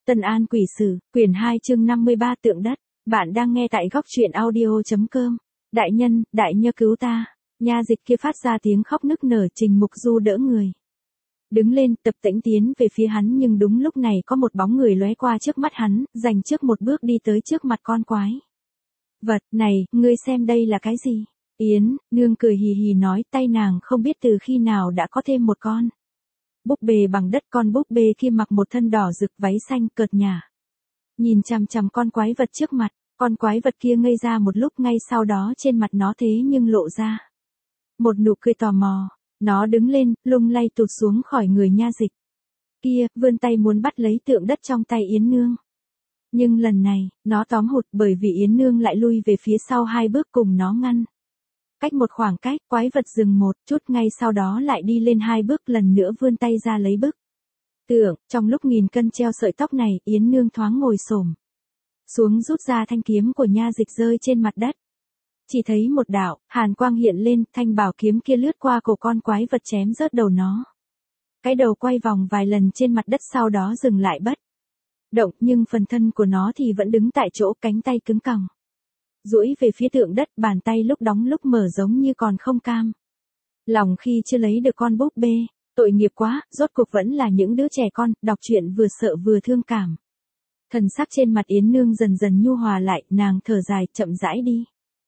Tân An Quỷ Sử, quyển 2 chương 53 tượng đất. Bạn đang nghe tại góc truyện audio.com. Đại nhân, đại nhơ cứu ta. Nha dịch kia phát ra tiếng khóc nức nở. Trình Mục Du đỡ người. Đứng lên, tập tễnh tiến về phía hắn, nhưng đúng lúc này có một bóng người lóe qua trước mắt hắn, dành trước một bước đi tới trước mặt con quái vật. Này, ngươi xem đây là cái gì? Yến Nương cười hì hì nói, tay nàng không biết từ khi nào đã có thêm một con búp bê bằng đất. Con búp bê kia mặc một thân đỏ rực váy xanh cợt nhả, nhìn chằm chằm con quái vật trước mặt. Con quái vật kia ngây ra một lúc, ngay sau đó trên mặt nó thế nhưng lộ ra một nụ cười tò mò. Nó đứng lên, lung lay tụt xuống khỏi người nha dịch kia, vươn tay muốn bắt lấy tượng đất trong tay Yến Nương. Nhưng lần này, nó tóm hụt, bởi vì Yến Nương lại lui về phía sau 2 bước cùng nó ngăn cách một khoảng cách. Quái vật dừng một chút, ngay sau đó lại đi lên 2 bước, lần nữa vươn tay ra lấy bức tượng. Trong lúc nghìn cân treo sợi tóc này, Yến Nương thoáng ngồi xổm xuống, rút ra thanh kiếm của nha dịch rơi trên mặt đất. Chỉ thấy một đạo hàn quang hiện lên, thanh bảo kiếm kia lướt qua cổ con quái vật, chém rớt đầu nó. Cái đầu quay vòng vài lần trên mặt đất, sau đó dừng lại bất động, nhưng phần thân của nó thì vẫn đứng tại chỗ, cánh tay cứng còng duỗi về phía tượng đất, bàn tay lúc đóng lúc mở giống như còn không cam lòng khi chưa lấy được con búp bê. Tội nghiệp quá, rốt cuộc vẫn là những đứa trẻ con. Đọc truyện vừa sợ vừa thương cảm. Thần sắc trên mặt Yến Nương dần dần nhu hòa lại, nàng thở dài, chậm rãi đi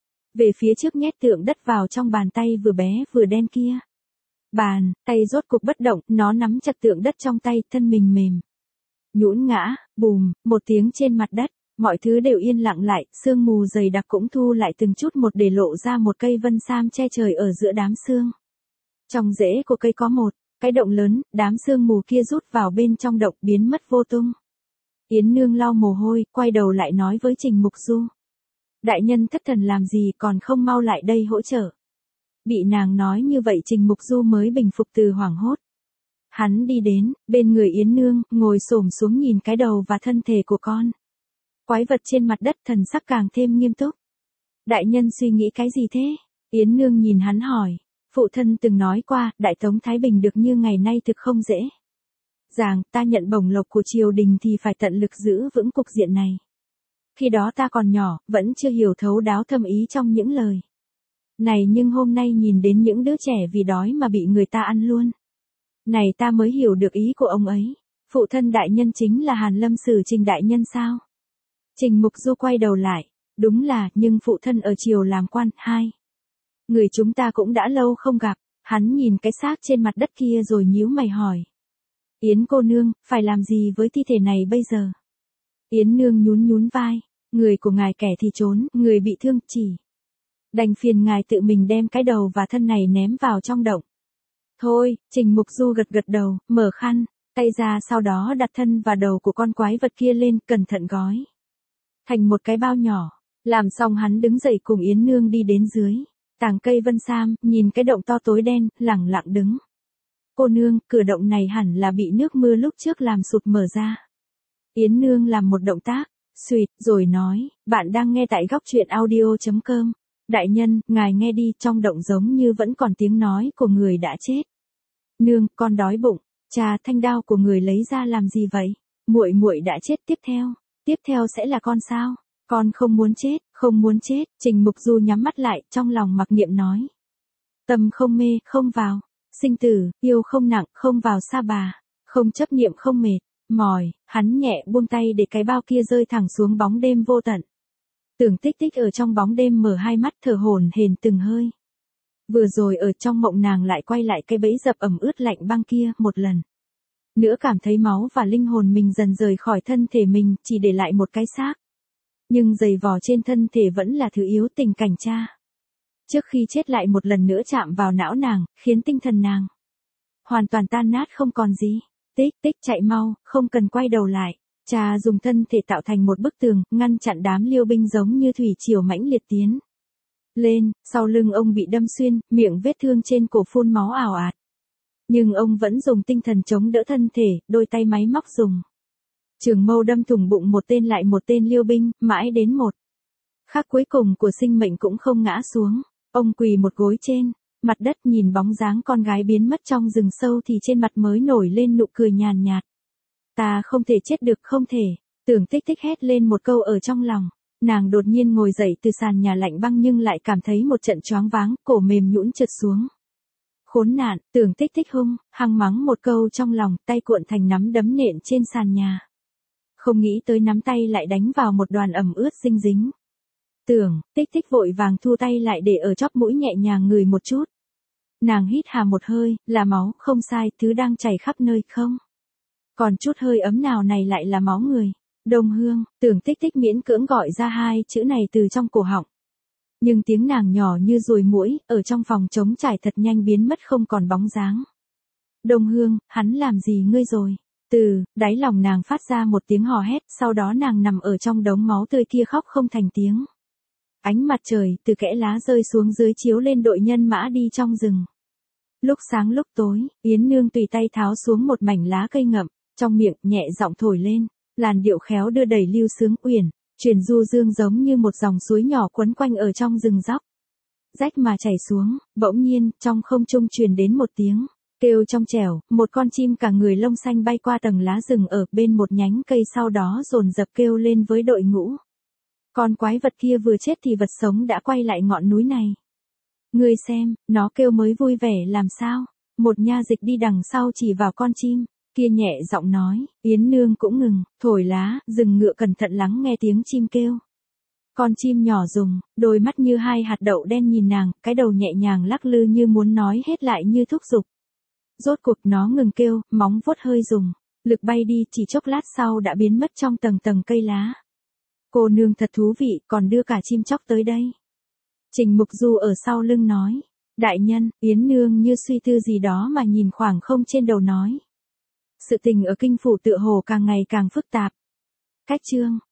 về phía trước, nhét tượng đất vào trong bàn tay vừa bé vừa đen kia. Bàn tay rốt cuộc bất động, nó nắm chặt tượng đất trong tay, thân mình mềm nhũn ngã. Bùm một tiếng trên mặt đất, mọi thứ đều yên lặng lại, sương mù dày đặc cũng thu lại từng chút một, để lộ ra một cây vân sam che trời ở giữa đám sương. Trong rễ của cây có một cái động lớn, đám sương mù kia rút vào bên trong động, biến mất vô tung. Yến Nương lau mồ hôi, quay đầu lại nói với Trình Mục Du. Đại nhân thất thần làm gì, còn không mau lại đây hỗ trợ. Bị nàng nói như vậy, Trình Mục Du mới bình phục từ hoảng hốt. Hắn đi đến bên người Yến Nương, ngồi xổm xuống nhìn cái đầu và thân thể của con quái vật trên mặt đất, thần sắc càng thêm nghiêm túc. Đại nhân suy nghĩ cái gì thế? Yến Nương nhìn hắn hỏi. Phụ thân từng nói qua, Đại Tống Thái Bình được như ngày nay thực không dễ dàng, ta nhận bổng lộc của triều đình thì phải tận lực giữ vững cục diện này. Khi đó ta còn nhỏ, vẫn chưa hiểu thấu đáo thâm ý trong những lời này, nhưng hôm nay nhìn đến những đứa trẻ vì đói mà bị người ta ăn luôn. Này, ta mới hiểu được ý của ông ấy. Phụ thân đại nhân chính là Hàn Lâm Sử Trình đại nhân sao? Trình Mục Du quay đầu lại. Đúng là, nhưng phụ thân ở triều làm quan, hai người chúng ta cũng đã lâu không gặp. Hắn nhìn cái xác trên mặt đất kia rồi nhíu mày hỏi. Yến cô nương, phải làm gì với thi thể này bây giờ? Yến Nương nhún nhún vai. Người của ngài kẻ thì trốn, người bị thương chỉ đành phiền ngài tự mình đem cái đầu và thân này ném vào trong động. Thôi, Trình Mục Du gật gật đầu, mở khăn tay ra, sau đó đặt thân và đầu của con quái vật kia lên, cẩn thận gói thành một cái bao nhỏ. Làm xong, hắn đứng dậy cùng Yến Nương đi đến dưới tàng cây vân sam, nhìn cái động to tối đen, lẳng lặng đứng. Cô nương, cửa động này hẳn là bị nước mưa lúc trước làm sụt mở ra. Yến Nương làm một động tác suýt rồi nói, bạn đang nghe tại góc truyện audio.com. Đại nhân, ngài nghe đi, trong động giống như vẫn còn tiếng nói của người đã chết. Nương, con đói bụng. Cha, thanh đao của người lấy ra làm gì vậy? Muội muội đã chết, tiếp theo sẽ là con sao? Con không muốn chết, không muốn chết. Trình Mục Du nhắm mắt lại, trong lòng mặc niệm nói. Tâm không mê, không vào sinh tử, yêu không nặng, không vào sa bà, không chấp niệm, không mệt mỏi. Hắn nhẹ buông tay để cái bao kia rơi thẳng xuống bóng đêm vô tận. Tưởng Tích Tích ở trong bóng đêm mở hai mắt, thở hổn hển từng hơi. Vừa rồi ở trong mộng nàng lại quay lại cái bẫy dập ẩm ướt lạnh băng kia, một lần nữa cảm thấy máu và linh hồn mình dần rời khỏi thân thể mình, chỉ để lại một cái xác. Nhưng giày vò trên thân thể vẫn là thứ yếu tình cảnh cha trước khi chết lại một lần nữa chạm vào não nàng, khiến tinh thần nàng hoàn toàn tan nát không còn gì. Tích Tích, chạy mau, không cần quay đầu lại. Cha dùng thân thể tạo thành một bức tường, ngăn chặn đám liêu binh giống như thủy triều mãnh liệt tiến lên. Sau lưng ông bị đâm xuyên, miệng vết thương trên cổ phun máu ào ạt. Nhưng ông vẫn dùng tinh thần chống đỡ thân thể, đôi tay máy móc dùng trường mâu đâm thủng bụng một tên lại một tên liêu binh, mãi đến một khắc cuối cùng của sinh mệnh cũng không ngã xuống. Ông quỳ một gối trên mặt đất, nhìn bóng dáng con gái biến mất trong rừng sâu, thì trên mặt mới nổi lên nụ cười nhàn nhạt. Ta không thể chết được, không thể. Tưởng Tích Tích hét lên một câu ở trong lòng. Nàng đột nhiên ngồi dậy từ sàn nhà lạnh băng nhưng lại cảm thấy một trận choáng váng, cổ mềm nhũn trượt xuống. Khốn nạn, Tưởng Tích Tích hung hăng mắng một câu trong lòng, tay cuộn thành nắm đấm nện trên sàn nhà. Không nghĩ tới nắm tay lại đánh vào một đoàn ẩm ướt dinh dính. Tưởng Tích Tích vội vàng thu tay lại để ở chóp mũi nhẹ nhàng ngửi một chút. Nàng hít hà một hơi, là máu, không sai, thứ đang chảy khắp nơi không. Còn chút hơi ấm nào này lại là máu người. Đông Hương, Tưởng Tích Tích miễn cưỡng gọi ra hai chữ này từ trong cổ họng. Nhưng tiếng nàng nhỏ như ruồi muỗi, ở trong phòng trống trải thật nhanh biến mất không còn bóng dáng. Đông Hương, hắn làm gì ngươi rồi? Từ đáy lòng nàng phát ra một tiếng hò hét, sau đó nàng nằm ở trong đống máu tươi kia khóc không thành tiếng. Ánh mặt trời từ kẽ lá rơi xuống dưới chiếu lên đội nhân mã đi trong rừng. Lúc sáng lúc tối, Yến Nương tùy tay tháo xuống một mảnh lá cây ngậm, trong miệng nhẹ giọng thổi lên, làn điệu khéo đưa đầy lưu sướng uyển, truyền du dương giống như một dòng suối nhỏ quấn quanh ở trong rừng dốc. Rách mà chảy xuống, bỗng nhiên, trong không trung truyền đến một tiếng kêu trong trẻo, một con chim cả người lông xanh bay qua tầng lá rừng ở bên một nhánh cây, sau đó dồn dập kêu lên với đội ngũ. Con quái vật kia vừa chết thì vật sống đã quay lại ngọn núi này. Ngươi xem, nó kêu mới vui vẻ làm sao? Một nha dịch đi đằng sau chỉ vào con chim kia nhẹ giọng nói. Yến Nương cũng ngừng thổi lá, dừng ngựa cẩn thận lắng nghe tiếng chim kêu. Con chim nhỏ rùng, đôi mắt như hai hạt đậu đen nhìn nàng, cái đầu nhẹ nhàng lắc lư như muốn nói hết lại như thúc giục. Rốt cuộc nó ngừng kêu, móng vuốt hơi rùng, lực bay đi, chỉ chốc lát sau đã biến mất trong tầng tầng cây lá. Cô nương thật thú vị, còn đưa cả chim chóc tới đây. Trình Mục Du ở sau lưng nói. Đại nhân, Yến Nương như suy tư gì đó mà nhìn khoảng không trên đầu nói. Sự tình ở kinh phủ tựa hồ càng ngày càng phức tạp. Cách chương